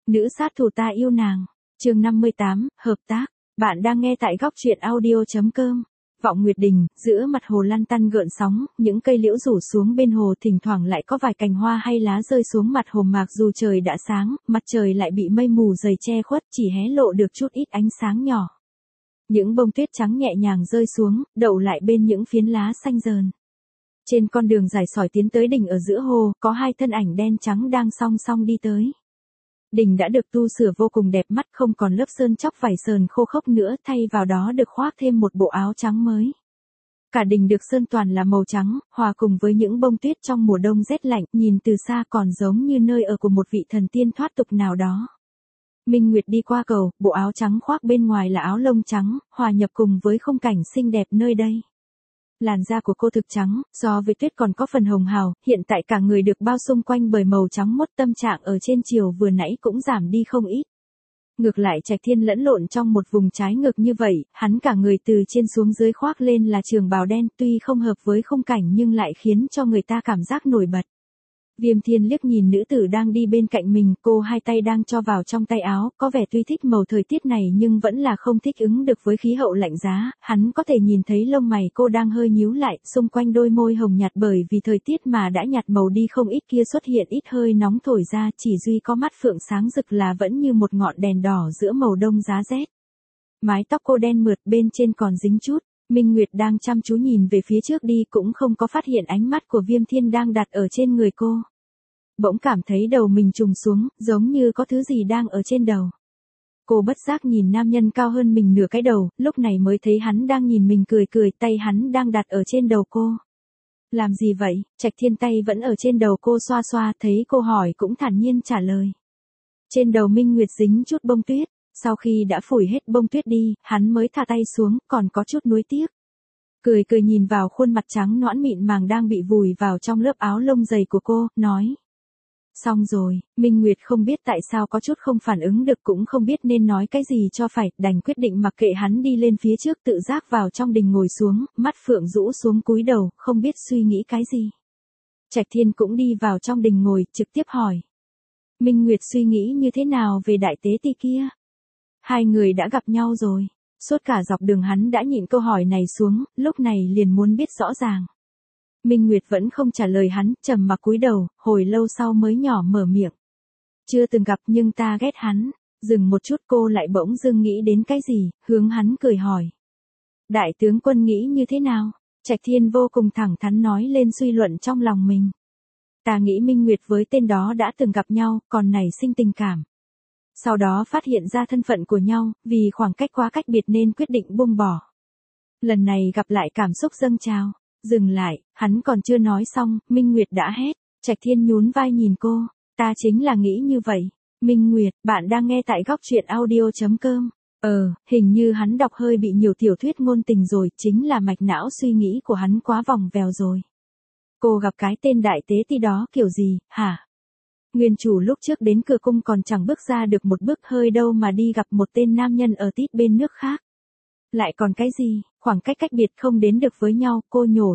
Nữ sát thủ ta yêu nàng. Chương 58, hợp tác. Bạn đang nghe tại góc truyện audio.com. Vọng Nguyệt Đình, giữa mặt hồ lăn tăn gợn sóng, những cây liễu rủ xuống bên hồ, thỉnh thoảng lại có vài cành hoa hay lá rơi xuống mặt hồ, mặc dù trời đã sáng, mặt trời lại bị mây mù dày che khuất, chỉ hé lộ được chút ít ánh sáng nhỏ. Những bông tuyết trắng nhẹ nhàng rơi xuống, đậu lại bên những phiến lá xanh rờn. Trên con đường dài sỏi tiến tới đỉnh ở giữa hồ, có hai thân ảnh đen trắng đang song song đi tới. Đình đã được tu sửa vô cùng đẹp mắt, không còn lớp sơn chóc vải sờn khô khốc nữa, thay vào đó được khoác thêm một bộ áo trắng mới. Cả đình được sơn toàn là màu trắng, hòa cùng với những bông tuyết trong mùa đông rét lạnh, nhìn từ xa còn giống như nơi ở của một vị thần tiên thoát tục nào đó. Minh Nguyệt đi qua cầu, bộ áo trắng khoác bên ngoài là áo lông trắng, hòa nhập cùng với khung cảnh xinh đẹp nơi đây. Làn da của cô thực trắng, so với tuyết còn có phần hồng hào, hiện tại cả người được bao xung quanh bởi màu trắng mốt, tâm trạng ở trên chiều vừa nãy cũng giảm đi không ít. Ngược lại Trạch Thiên lẫn lộn trong một vùng trái ngược như vậy, hắn cả người từ trên xuống dưới khoác lên là trường bào đen, tuy không hợp với khung cảnh nhưng lại khiến cho người ta cảm giác nổi bật. Viêm Thiên liếc nhìn nữ tử đang đi bên cạnh mình, cô hai tay đang cho vào trong tay áo, có vẻ tuy thích màu thời tiết này nhưng vẫn là không thích ứng được với khí hậu lạnh giá, hắn có thể nhìn thấy lông mày cô đang hơi nhíu lại, xung quanh đôi môi hồng nhạt bởi vì thời tiết mà đã nhạt màu đi không ít kia xuất hiện ít hơi nóng thổi ra, chỉ duy có mắt phượng sáng rực là vẫn như một ngọn đèn đỏ giữa màu đông giá rét. Mái tóc cô đen mượt, bên trên còn dính chút. Minh Nguyệt đang chăm chú nhìn về phía trước đi, cũng không có phát hiện ánh mắt của Viêm Thiên đang đặt ở trên người cô. Bỗng cảm thấy đầu mình trùng xuống, giống như có thứ gì đang ở trên đầu. Cô bất giác nhìn nam nhân cao hơn mình nửa cái đầu, lúc này mới thấy hắn đang nhìn mình cười cười, tay hắn đang đặt ở trên đầu cô. Làm gì vậy? Trạch Thiên tay vẫn ở trên đầu cô xoa xoa, thấy cô hỏi cũng thản nhiên trả lời. Trên đầu Minh Nguyệt dính chút bông tuyết. Sau khi đã phủi hết bông tuyết đi, hắn mới thả tay xuống, còn có chút nuối tiếc. Cười cười nhìn vào khuôn mặt trắng nõn mịn màng đang bị vùi vào trong lớp áo lông dày của cô, nói. Xong rồi, Minh Nguyệt không biết tại sao có chút không phản ứng được, cũng không biết nên nói cái gì cho phải, đành quyết định mặc kệ hắn, đi lên phía trước tự giác vào trong đình ngồi xuống, mắt phượng rũ xuống cúi đầu, không biết suy nghĩ cái gì. Trạch Thiên cũng đi vào trong đình ngồi, trực tiếp hỏi. Minh Nguyệt suy nghĩ như thế nào về đại tế ti kia? Hai người đã gặp nhau rồi. Suốt cả dọc đường hắn đã nhịn câu hỏi này xuống, lúc này liền muốn biết rõ ràng. Minh Nguyệt vẫn không trả lời hắn, trầm mặc cúi đầu, hồi lâu sau mới nhỏ mở miệng. Chưa từng gặp nhưng ta ghét hắn. Dừng một chút cô lại bỗng dưng nghĩ đến cái gì, hướng hắn cười hỏi. Đại tướng quân nghĩ như thế nào? Trạch Thiên vô cùng thẳng thắn nói lên suy luận trong lòng mình. Ta nghĩ Minh Nguyệt với tên đó đã từng gặp nhau, còn nảy sinh tình cảm. Sau đó phát hiện ra thân phận của nhau, vì khoảng cách quá cách biệt nên quyết định buông bỏ. Lần này gặp lại cảm xúc dâng trào. Dừng lại, hắn còn chưa nói xong, Minh Nguyệt đã hét. Trạch Thiên nhún vai nhìn cô. Ta chính là nghĩ như vậy. Minh Nguyệt, bạn đang nghe tại góc truyện audio.com. Hình như hắn đọc hơi bị nhiều tiểu thuyết ngôn tình rồi, chính là mạch não suy nghĩ của hắn quá vòng vèo rồi. Cô gặp cái tên đại tế ti đó kiểu gì, hả? Nguyên chủ lúc trước đến cửa cung còn chẳng bước ra được một bước hơi đâu mà đi gặp một tên nam nhân ở tít bên nước khác. Lại còn cái gì, khoảng cách cách biệt không đến được với nhau, cô nhổ.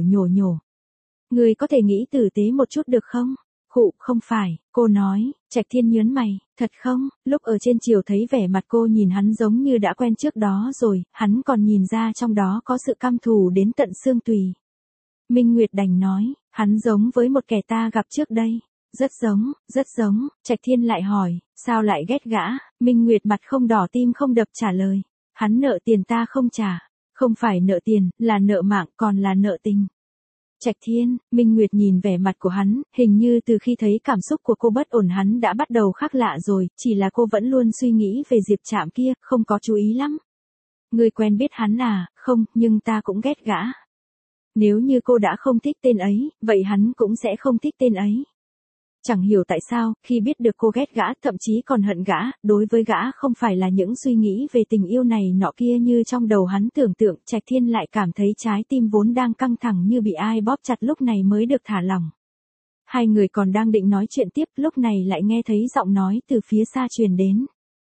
Người có thể nghĩ tử tế một chút được không? Khụ, không phải, cô nói. Trạch Thiên nhớn mày, thật không? Lúc ở trên chiều thấy vẻ mặt cô nhìn hắn giống như đã quen trước đó rồi, hắn còn nhìn ra trong đó có sự căm thù đến tận xương tùy. Minh Nguyệt đành nói, hắn giống với một kẻ ta gặp trước đây. Rất giống, Trạch Thiên lại hỏi, sao lại ghét gã? Minh Nguyệt mặt không đỏ tim không đập trả lời, hắn nợ tiền ta không trả, không phải nợ tiền, là nợ mạng, còn là nợ tình. Trạch Thiên, Minh Nguyệt nhìn vẻ mặt của hắn, hình như từ khi thấy cảm xúc của cô bất ổn hắn đã bắt đầu khác lạ rồi, chỉ là cô vẫn luôn suy nghĩ về Diệp Trạm kia, không có chú ý lắm. Người quen biết hắn à? Không, nhưng ta cũng ghét gã. Nếu như cô đã không thích tên ấy, vậy hắn cũng sẽ không thích tên ấy. Chẳng hiểu tại sao, khi biết được cô ghét gã, thậm chí còn hận gã, đối với gã không phải là những suy nghĩ về tình yêu này nọ kia như trong đầu hắn tưởng tượng, Trạch Thiên lại cảm thấy trái tim vốn đang căng thẳng như bị ai bóp chặt lúc này mới được thả lỏng. Hai người còn đang định nói chuyện tiếp, lúc này lại nghe thấy giọng nói từ phía xa truyền đến.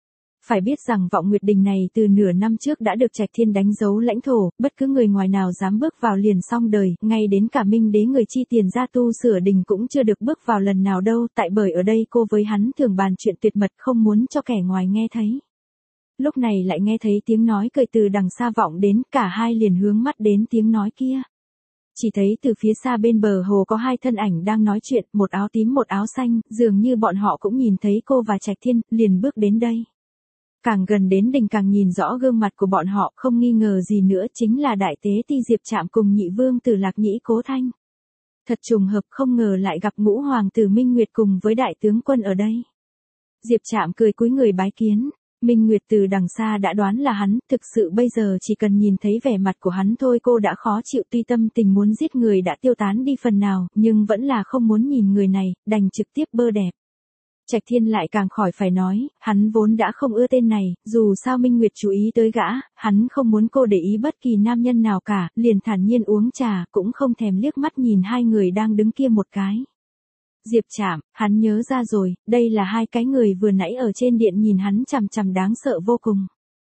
Phải biết rằng Vọng Nguyệt Đình này từ nửa năm trước đã được Trạch Thiên đánh dấu lãnh thổ, bất cứ người ngoài nào dám bước vào liền xong đời, ngay đến cả Minh Đế người chi tiền ra tu sửa đình cũng chưa được bước vào lần nào đâu, tại bởi ở đây cô với hắn thường bàn chuyện tuyệt mật không muốn cho kẻ ngoài nghe thấy. Lúc này lại nghe thấy tiếng nói cười từ đằng xa vọng đến, cả hai liền hướng mắt đến tiếng nói kia. Chỉ thấy từ phía xa bên bờ hồ có hai thân ảnh đang nói chuyện, một áo tím một áo xanh, dường như bọn họ cũng nhìn thấy cô và Trạch Thiên, liền bước đến đây. Càng gần đến đình càng nhìn rõ gương mặt của bọn họ, không nghi ngờ gì nữa chính là đại tế ti Diệp Trạm cùng nhị vương tử Lạc Nhĩ Cố Thanh. Thật trùng hợp không ngờ lại gặp ngũ hoàng tử Minh Nguyệt cùng với đại tướng quân ở đây. Diệp Trạm cười cúi người bái kiến. Minh Nguyệt từ đằng xa đã đoán là hắn, thực sự bây giờ chỉ cần nhìn thấy vẻ mặt của hắn thôi cô đã khó chịu, tuy tâm tình muốn giết người đã tiêu tán đi phần nào, nhưng vẫn là không muốn nhìn người này, đành trực tiếp bơ đẹp. Trạch Thiên lại càng khỏi phải nói, hắn vốn đã không ưa tên này, dù sao Minh Nguyệt chú ý tới gã, hắn không muốn cô để ý bất kỳ nam nhân nào cả, liền thản nhiên uống trà, cũng không thèm liếc mắt nhìn hai người đang đứng kia một cái. Diệp Trạm, hắn nhớ ra rồi, đây là hai cái người vừa nãy ở trên điện nhìn hắn chằm chằm đáng sợ vô cùng.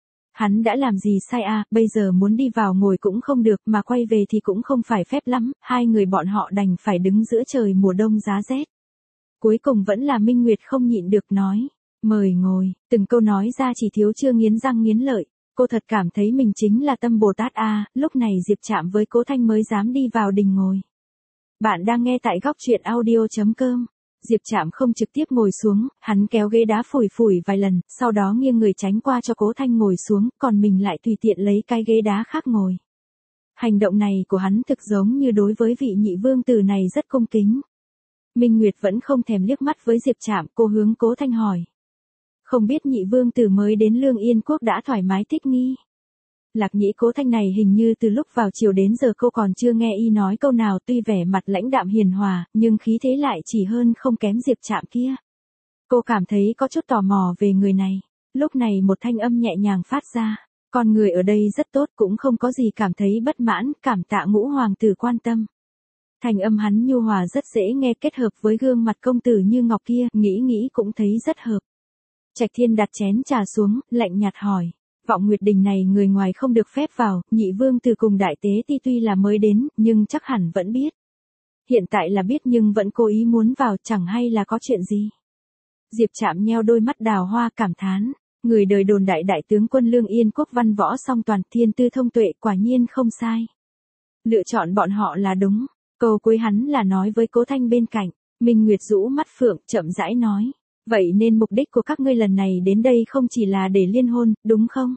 Hắn đã làm gì sai à, bây giờ muốn đi vào ngồi cũng không được mà quay về thì cũng không phải phép lắm, hai người bọn họ đành phải đứng giữa trời mùa đông giá rét. Cuối cùng vẫn là Minh Nguyệt không nhịn được nói, mời ngồi, từng câu nói ra chỉ thiếu chưa nghiến răng nghiến lợi, cô thật cảm thấy mình chính là tâm Bồ Tát a. Lúc này Diệp Trạm với Cố Thanh mới dám đi vào đình ngồi. Bạn đang nghe tại góc truyện audio.com. Diệp Trạm không trực tiếp ngồi xuống, hắn kéo ghế đá phủi phủi vài lần, sau đó nghiêng người tránh qua cho Cố Thanh ngồi xuống, còn mình lại tùy tiện lấy cái ghế đá khác ngồi. Hành động này của hắn thực giống như đối với vị nhị vương tử này rất cung kính. Minh Nguyệt vẫn không thèm liếc mắt với Diệp Trạm, cô hướng Cố Thanh hỏi. Không biết nhị vương tử mới đến Lương Yên Quốc đã thoải mái thích nghi. Lạc Nhĩ Cố Thanh này hình như từ lúc vào chiều đến giờ cô còn chưa nghe y nói câu nào, tuy vẻ mặt lãnh đạm hiền hòa, nhưng khí thế lại chỉ hơn không kém Diệp Trạm kia. Cô cảm thấy có chút tò mò về người này. Lúc này một thanh âm nhẹ nhàng phát ra. Con người ở đây rất tốt, cũng không có gì cảm thấy bất mãn, cảm tạ ngũ hoàng tử quan tâm. Thành âm hắn nhu hòa rất dễ nghe, kết hợp với gương mặt công tử như ngọc kia, nghĩ cũng thấy rất hợp. Trạch Thiên đặt chén trà xuống, lạnh nhạt hỏi. Vọng Nguyệt Đình này người ngoài không được phép vào, nhị vương tử cùng đại tế ti tuy là mới đến, nhưng chắc hẳn vẫn biết. Hiện tại là biết nhưng vẫn cố ý muốn vào, chẳng hay là có chuyện gì. Diệp Trạm nheo đôi mắt đào hoa cảm thán. Người đời đồn đại đại tướng quân Lương Yên Quốc văn võ song toàn, thiên tư thông tuệ, quả nhiên không sai. Lựa chọn bọn họ là đúng. Câu cuối hắn là nói với Cố Thanh bên cạnh. Minh Nguyệt rũ mắt phượng, chậm rãi nói. Vậy nên mục đích của các ngươi lần này đến đây không chỉ là để liên hôn, đúng không?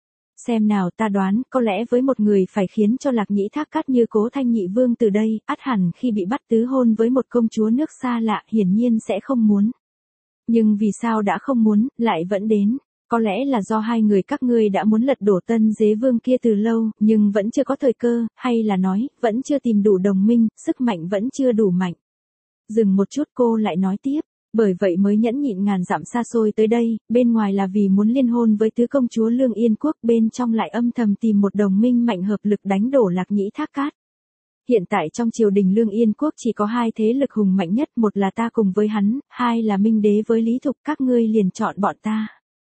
Xem nào, ta đoán, có lẽ với một người phải khiến cho Lạc Nhĩ Thác Cát như Cố Thanh nhị vương từ đây, ắt hẳn khi bị bắt tứ hôn với một công chúa nước xa lạ, hiển nhiên sẽ không muốn. Nhưng vì sao đã không muốn, lại vẫn đến? Có lẽ là do hai người các ngươi đã muốn lật đổ Tân Dế Vương kia từ lâu, nhưng vẫn chưa có thời cơ, hay là nói, vẫn chưa tìm đủ đồng minh, sức mạnh vẫn chưa đủ mạnh. Dừng một chút cô lại nói tiếp. Bởi vậy mới nhẫn nhịn ngàn dặm xa xôi tới đây, bên ngoài là vì muốn liên hôn với tứ công chúa Lương Yên Quốc, bên trong lại âm thầm tìm một đồng minh mạnh hợp lực đánh đổ Lạc Nhĩ Thác Cát. Hiện tại trong triều đình Lương Yên Quốc chỉ có hai thế lực hùng mạnh nhất, một là ta cùng với hắn, hai là Minh Đế với Lý Thục, các ngươi liền chọn bọn ta.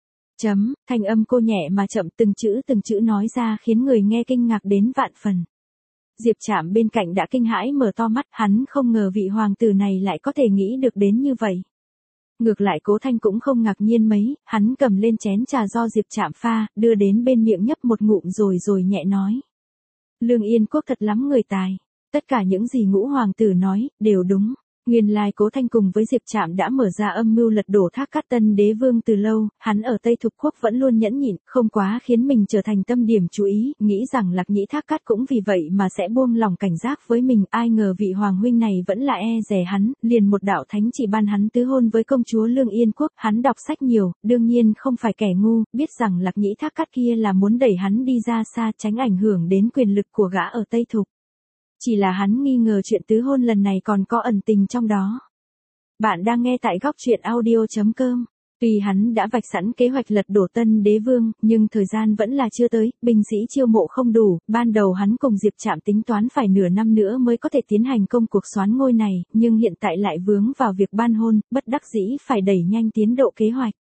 Thanh âm cô nhẹ mà chậm, từng chữ nói ra khiến người nghe kinh ngạc đến vạn phần. Diệp Trạm bên cạnh đã kinh hãi mở to mắt, hắn không ngờ vị hoàng tử này lại có thể nghĩ được đến như vậy. Ngược lại Cố Thanh cũng không ngạc nhiên mấy, hắn cầm lên chén trà do Diệp Trạm pha, đưa đến bên miệng nhấp một ngụm rồi nhẹ nói. Lương Yên Quốc thật lắm người tài, tất cả những gì ngũ hoàng tử nói, đều đúng. Nguyên lai Cố Thanh cùng với Diệp Trạm đã mở ra âm mưu lật đổ Thác Cát Tân Đế Vương từ lâu, hắn ở Tây Thục Quốc vẫn luôn nhẫn nhịn, không quá khiến mình trở thành tâm điểm chú ý, nghĩ rằng Lạc Nhĩ Thác Cát cũng vì vậy mà sẽ buông lòng cảnh giác với mình, ai ngờ vị hoàng huynh này vẫn là e dè hắn, liền một đạo thánh chỉ ban hắn tứ hôn với công chúa Lương Yên Quốc, hắn đọc sách nhiều, đương nhiên không phải kẻ ngu, biết rằng Lạc Nhĩ Thác Cát kia là muốn đẩy hắn đi ra xa tránh ảnh hưởng đến quyền lực của gã ở Tây Thục. Chỉ là hắn nghi ngờ chuyện tứ hôn lần này còn có ẩn tình trong đó. Bạn đang nghe tại góc truyện audio.com. Tuy hắn đã vạch sẵn kế hoạch lật đổ Tân Đế Vương, nhưng thời gian vẫn là chưa tới, binh sĩ chiêu mộ không đủ, ban đầu hắn cùng Diệp Trạm tính toán phải nửa năm nữa mới có thể tiến hành công cuộc soán ngôi này, nhưng hiện tại lại vướng vào việc ban hôn, bất đắc dĩ phải đẩy nhanh tiến độ kế hoạch.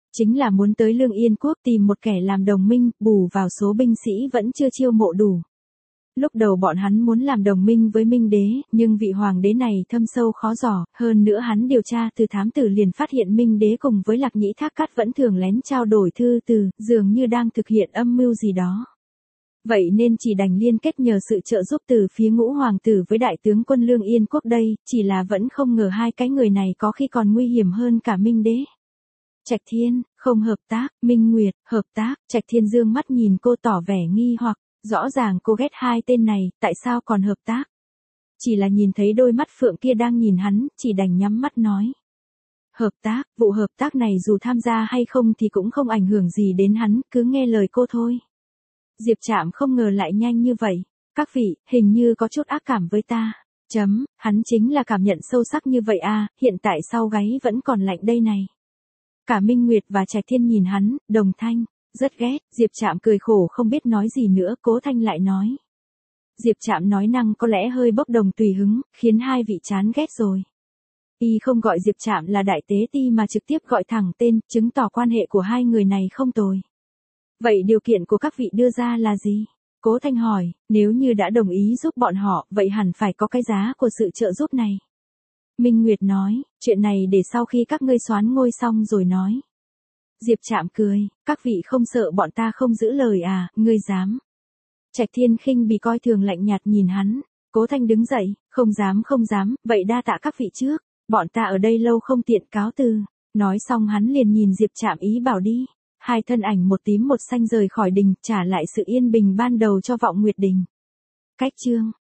Chính là muốn tới Lương Yên Quốc tìm một kẻ làm đồng minh, bù vào số binh sĩ vẫn chưa chiêu mộ đủ. Lúc đầu bọn hắn muốn làm đồng minh với Minh Đế, nhưng vị hoàng đế này thâm sâu khó dò, hơn nữa hắn điều tra từ thám tử liền phát hiện Minh Đế cùng với Lạc Nhĩ Thác Cát vẫn thường lén trao đổi thư từ, dường như đang thực hiện âm mưu gì đó. Vậy nên chỉ đành liên kết nhờ sự trợ giúp từ phía Ngũ hoàng tử với đại tướng quân Lương Yên Quốc đây, chỉ là vẫn không ngờ hai cái người này có khi còn nguy hiểm hơn cả Minh Đế. Trạch Thiên, không hợp tác, Minh Nguyệt, hợp tác, Trạch Thiên dương mắt nhìn cô tỏ vẻ nghi hoặc, rõ ràng cô ghét hai tên này, tại sao còn hợp tác? Chỉ là nhìn thấy đôi mắt phượng kia đang nhìn hắn, chỉ đành nhắm mắt nói. Hợp tác, vụ hợp tác này dù tham gia hay không thì cũng không ảnh hưởng gì đến hắn, cứ nghe lời cô thôi. Diệp Trạm không ngờ lại nhanh như vậy. Các vị, hình như có chút ác cảm với ta. Hắn chính là cảm nhận sâu sắc như vậy à, hiện tại sau gáy vẫn còn lạnh đây này. Cả Minh Nguyệt và Trạch Thiên nhìn hắn, đồng thanh, rất ghét. Diệp Trạm cười khổ không biết nói gì nữa, Cố Thanh lại nói. Diệp Trạm nói năng có lẽ hơi bốc đồng tùy hứng, khiến hai vị chán ghét rồi. Y không gọi Diệp Trạm là đại tế ti mà trực tiếp gọi thẳng tên, chứng tỏ quan hệ của hai người này không tồi. Vậy điều kiện của các vị đưa ra là gì? Cố Thanh hỏi, nếu như đã đồng ý giúp bọn họ, vậy hẳn phải có cái giá của sự trợ giúp này. Minh Nguyệt nói, chuyện này để sau khi các ngươi soán ngôi xong rồi nói. Diệp Trạm cười, các vị không sợ bọn ta không giữ lời à, ngươi dám. Trạch Thiên khinh bỉ coi thường lạnh nhạt nhìn hắn. Cố Thanh đứng dậy, không dám, vậy đa tạ các vị trước, bọn ta ở đây lâu không tiện cáo từ. Nói xong hắn liền nhìn Diệp Trạm ý bảo đi. Hai thân ảnh một tím một xanh rời khỏi đình, trả lại sự yên bình ban đầu cho Vọng Nguyệt Đình. Cách chương